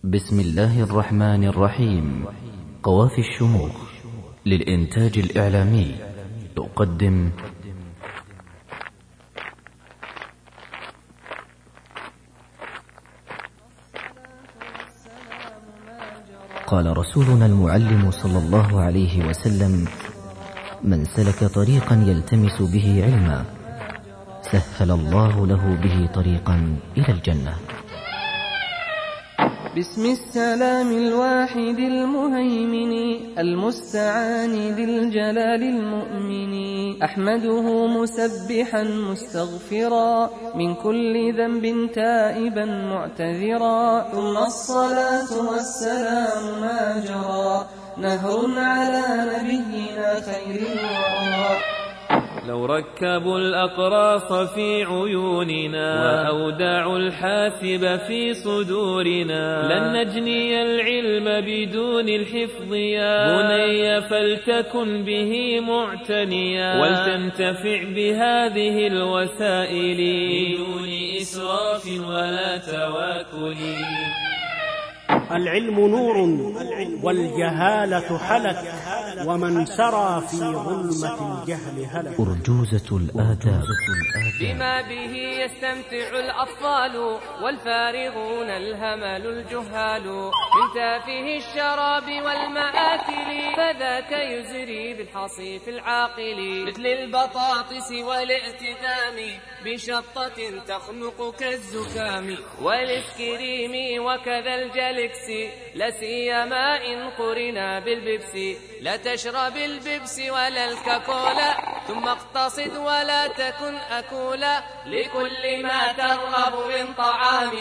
بسم الله الرحمن الرحيم. قوافي الشموخ للإنتاج الإعلامي تقدم قال رسولنا المعلم صلى الله عليه وسلم: من سلك طريقا يلتمس به علما سهل الله له به طريقا إلى الجنة. بسم السلام الواحد المهيمن المستعان ذي الجلال المؤمن، أحمده مسبحا مستغفرا من كل ذنب تائبا معتذرا، ثم الصلاة والسلام ما جرى نهر على نبينا خير الورى. لو ركبوا الأقراص في عيوننا وأودعوا الحاسب في صدورنا لن نجني العلم بدون الحفظ يا بني، فلتكن به معتنيا ولتنتفع بهذه الوسائل بدون إسراف ولا تواكل. العلم نور والجهالة حلك، ومن سرى في ظلمة الجهل هلك. أرجوزة الآداب بما به يستمتع الأطفال والفارغون الهمل الجهال من تافه الشراب والمآكل، فذاك يزري بالحصيف العاقل مثل البطاطس والاعتدام بشطة تخنق كالزكام والإسكريم وكذا الجلكس، لسيما إن قرنا بالبيبسي. لا تشرب البيبسي ولا الكاكولا، ثم اقتصد ولا تكن أكولا لكل ما ترغب من طعام،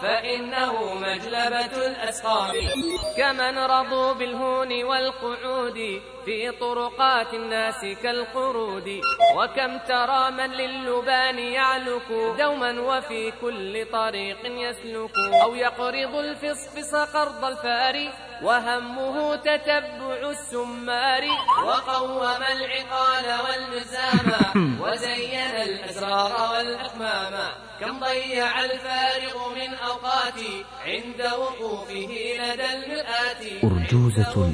فإنه مجلبة الأسقام. كمن رضوا بالهون والقعود في طرقات الناس كالقرود، وكم ترى من للبان يعلك دوما وفي كل طريق يسلك، أو يقرض الفصفص قرض الفار وهمه تتبع السمار، وقوم العقال والمزام وزين الأسرار والأقمام. كم ضيع الفارغ من أوقاتي عند وقوفه لدى المرآة. أرجوزة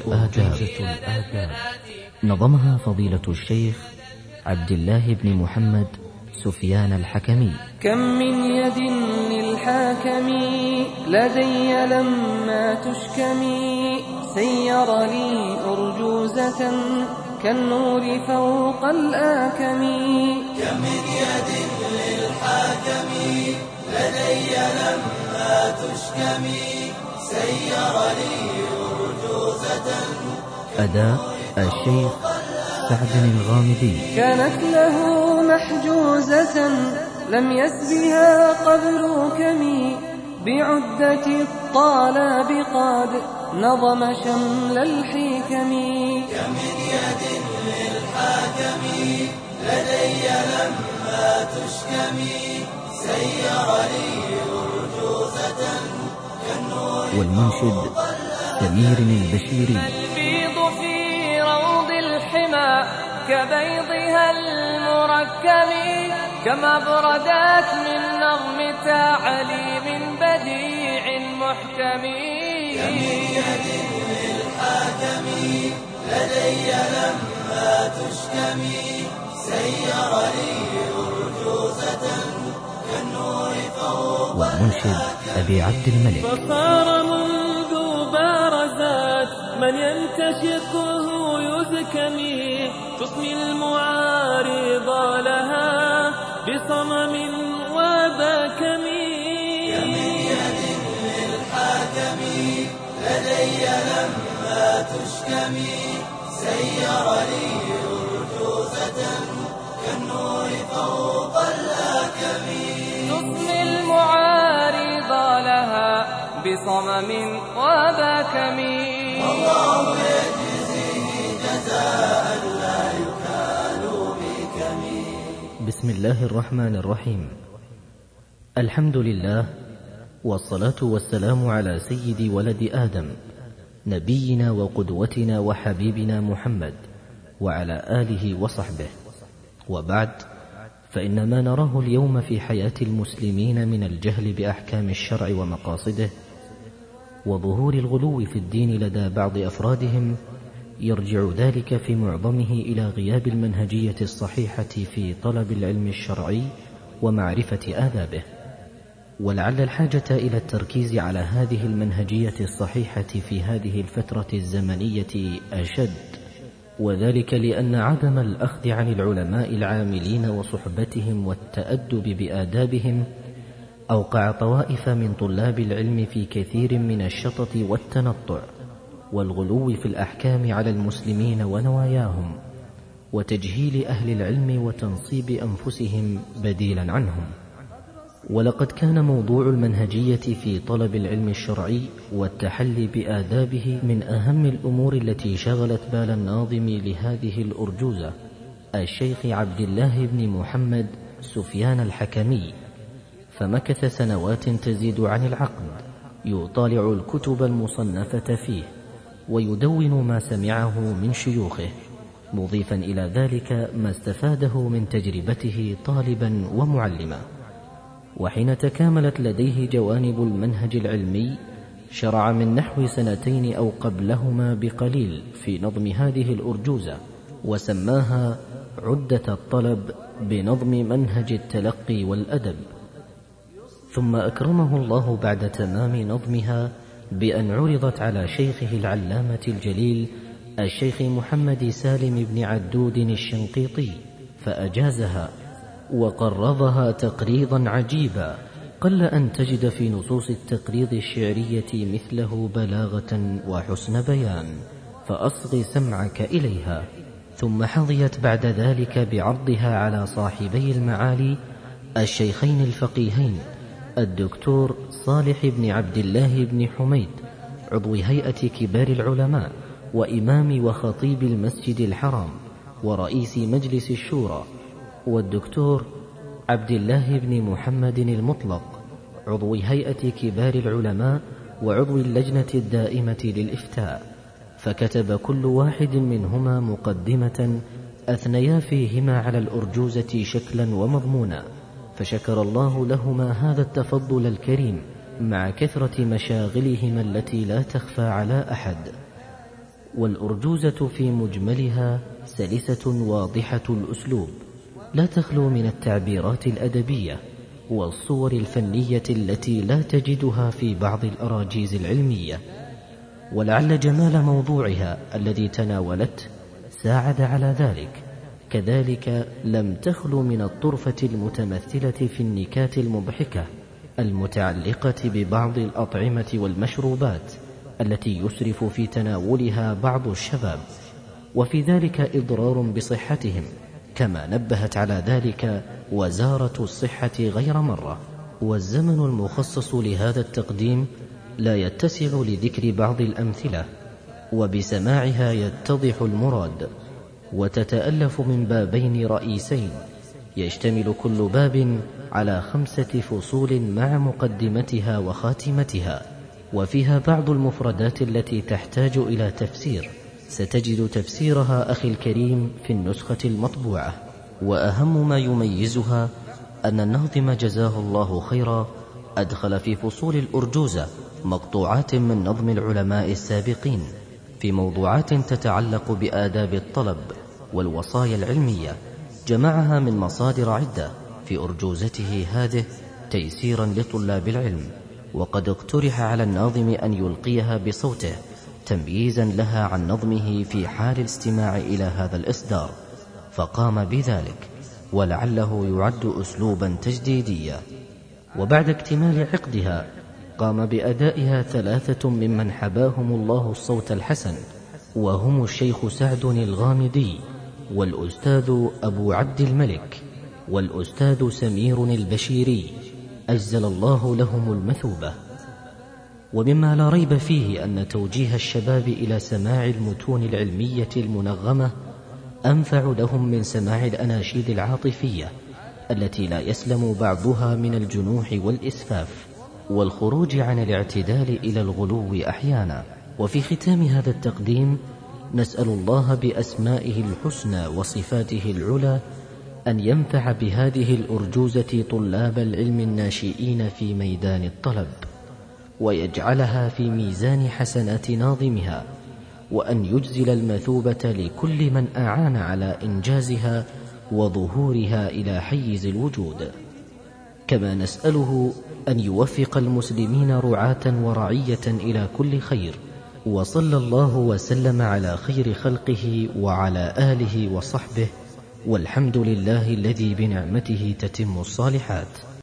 الآداب نظمها فضيلة الشيخ عبد الله بن محمد سفيان الحكمي. كم من يد للحاكم لدي لما تشكمي، سير لي أرجوزة كالنور فوق الآكم. كم من يد للحاكم لدي لما تشكمي، سير لي أرجوزة. أداء الشيخ سعد الغامدي. كانت له محجوزة لم يسبها قبل كمي، بعدة الطالب قد نظم شمل الحكم. كم من يد للحاكم لدي لما تشكمي، سير لي أرجوزة كالنور. والمنشد سمير البشيري. البيض في روض الحمى كبيضها المركب، كما بردت من نظم تعليم بديع محكم. كم من يد للحاكم لدي لما تشكمي، سير لي أرجوزة كالنور فوق. والمنشد أبي عبد الملك. فصار منذ بارزات من ينتشقه يزكمي، تسمي المعارض لها بصمم وبكم. كم من يد للحاكم لدي لما تشكمي، سير لي أرجوزة كالنور فوق الآكم. تسمي المعارض لها بصمم وبكم. والله يجزيه جزاء لا يكال بكم. بسم الله الرحمن الرحيم. الحمد لله، والصلاة والسلام على سيد ولد آدم، نبينا وقدوتنا وحبيبنا محمد، وعلى آله وصحبه. وبعد، فإن ما نراه اليوم في حياة المسلمين من الجهل بأحكام الشرع ومقاصده وظهور الغلو في الدين لدى بعض أفرادهم، يرجع ذلك في معظمه إلى غياب المنهجية الصحيحة في طلب العلم الشرعي ومعرفة آدابه. ولعل الحاجة إلى التركيز على هذه المنهجية الصحيحة في هذه الفترة الزمنية أشد، وذلك لأن عدم الأخذ عن العلماء العاملين وصحبتهم والتأدب بآدابهم أوقع طوائف من طلاب العلم في كثير من الشطط والتنطع والغلو في الأحكام على المسلمين ونواياهم، وتجهيل أهل العلم وتنصيب أنفسهم بديلا عنهم. ولقد كان موضوع المنهجية في طلب العلم الشرعي والتحلي بآدابه من أهم الأمور التي شغلت بال الناظم لهذه الأرجوزة الشيخ عبد الله بن محمد سفيان الحكمي، فمكث سنوات تزيد عن العقد يطالع الكتب المصنفة فيه ويدون ما سمعه من شيوخه، مضيفا إلى ذلك ما استفاده من تجربته طالبا ومعلما. وحين تكاملت لديه جوانب المنهج العلمي شرع من نحو 2 أو قبلهما بقليل في نظم هذه الأرجوزة، وسماها عدة الطلب بنظم منهج التلقي والأدب. ثم أكرمه الله بعد تمام نظمها بأن عرضت على شيخه العلامة الجليل الشيخ محمد سالم بن عدود الشنقيطي، فأجازها وقرضها تقريضا عجيبا قل أن تجد في نصوص التقريض الشعرية مثله بلاغة وحسن بيان، فأصغ سمعك إليها. ثم حظيت بعد ذلك بعرضها على صاحبي المعالي الشيخين الفقيهين الدكتور صالح بن عبد الله بن حميد عضو هيئة كبار العلماء وإمام وخطيب المسجد الحرام ورئيس مجلس الشورى، والدكتور عبد الله بن محمد المطلق عضو هيئة كبار العلماء وعضو اللجنة الدائمة للإفتاء، فكتب كل واحد منهما مقدمة أثنيا فيهما على الأرجوزة شكلا ومضمونا، فشكر الله لهما هذا التفضل الكريم مع كثرة مشاغلهما التي لا تخفى على أحد. والأرجوزة في مجملها سلسة واضحة الأسلوب، لا تخلو من التعبيرات الأدبية والصور الفنية التي لا تجدها في بعض الأراجيز العلمية. ولعل جمال موضوعها الذي تناولته ساعد على ذلك. كذلك لم تخلو من الطرفة المتمثلة في النكات المضحكة المتعلقة ببعض الأطعمة والمشروبات التي يسرف في تناولها بعض الشباب، وفي ذلك إضرار بصحتهم، كما نبهت على ذلك وزارة الصحة غير مرة. والزمن المخصص لهذا التقديم لا يتسع لذكر بعض الأمثلة، وبسماعها يتضح المراد، وتتألف من بابين رئيسين يشتمل كل باب على 5 فصول مع مقدمتها وخاتمتها، وفيها بعض المفردات التي تحتاج إلى تفسير، ستجد تفسيرها أخي الكريم في النسخة المطبوعة. وأهم ما يميزها أن الناظم جزاه الله خيرا أدخل في فصول الأرجوزة مقطوعات من نظم العلماء السابقين في موضوعات تتعلق بآداب الطلب والوصايا العلمية، جمعها من مصادر عدة في أرجوزته هذه تيسيرا لطلاب العلم. وقد اقترح على الناظم أن يلقيها بصوته تمييزا لها عن نظمه في حال الاستماع إلى هذا الإصدار، فقام بذلك، ولعله يعد أسلوبا تجديديا. وبعد اكتمال عقدها قام بأدائها 3 ممن حباهم الله الصوت الحسن، وهم الشيخ سعد الغامدي، والأستاذ أبو عبد الملك، والأستاذ سمير البشيري، أجزل الله لهم المثوبة. ومما لا ريب فيه أن توجيه الشباب إلى سماع المتون العلمية المنغمة أنفع لهم من سماع الأناشيد العاطفية التي لا يسلم بعضها من الجنوح والإسفاف والخروج عن الاعتدال إلى الغلو أحيانا. وفي ختام هذا التقديم نسأل الله بأسمائه الحسنى وصفاته العلى أن ينفع بهذه الأرجوزة طلاب العلم الناشئين في ميدان الطلب، ويجعلها في ميزان حسنات ناظمها، وأن يجزل المثوبة لكل من أعان على إنجازها وظهورها إلى حيز الوجود. كما نسأله أن يوفق المسلمين رعاة ورعية إلى كل خير. وصلى الله وسلم على خير خلقه وعلى آله وصحبه، والحمد لله الذي بنعمته تتم الصالحات.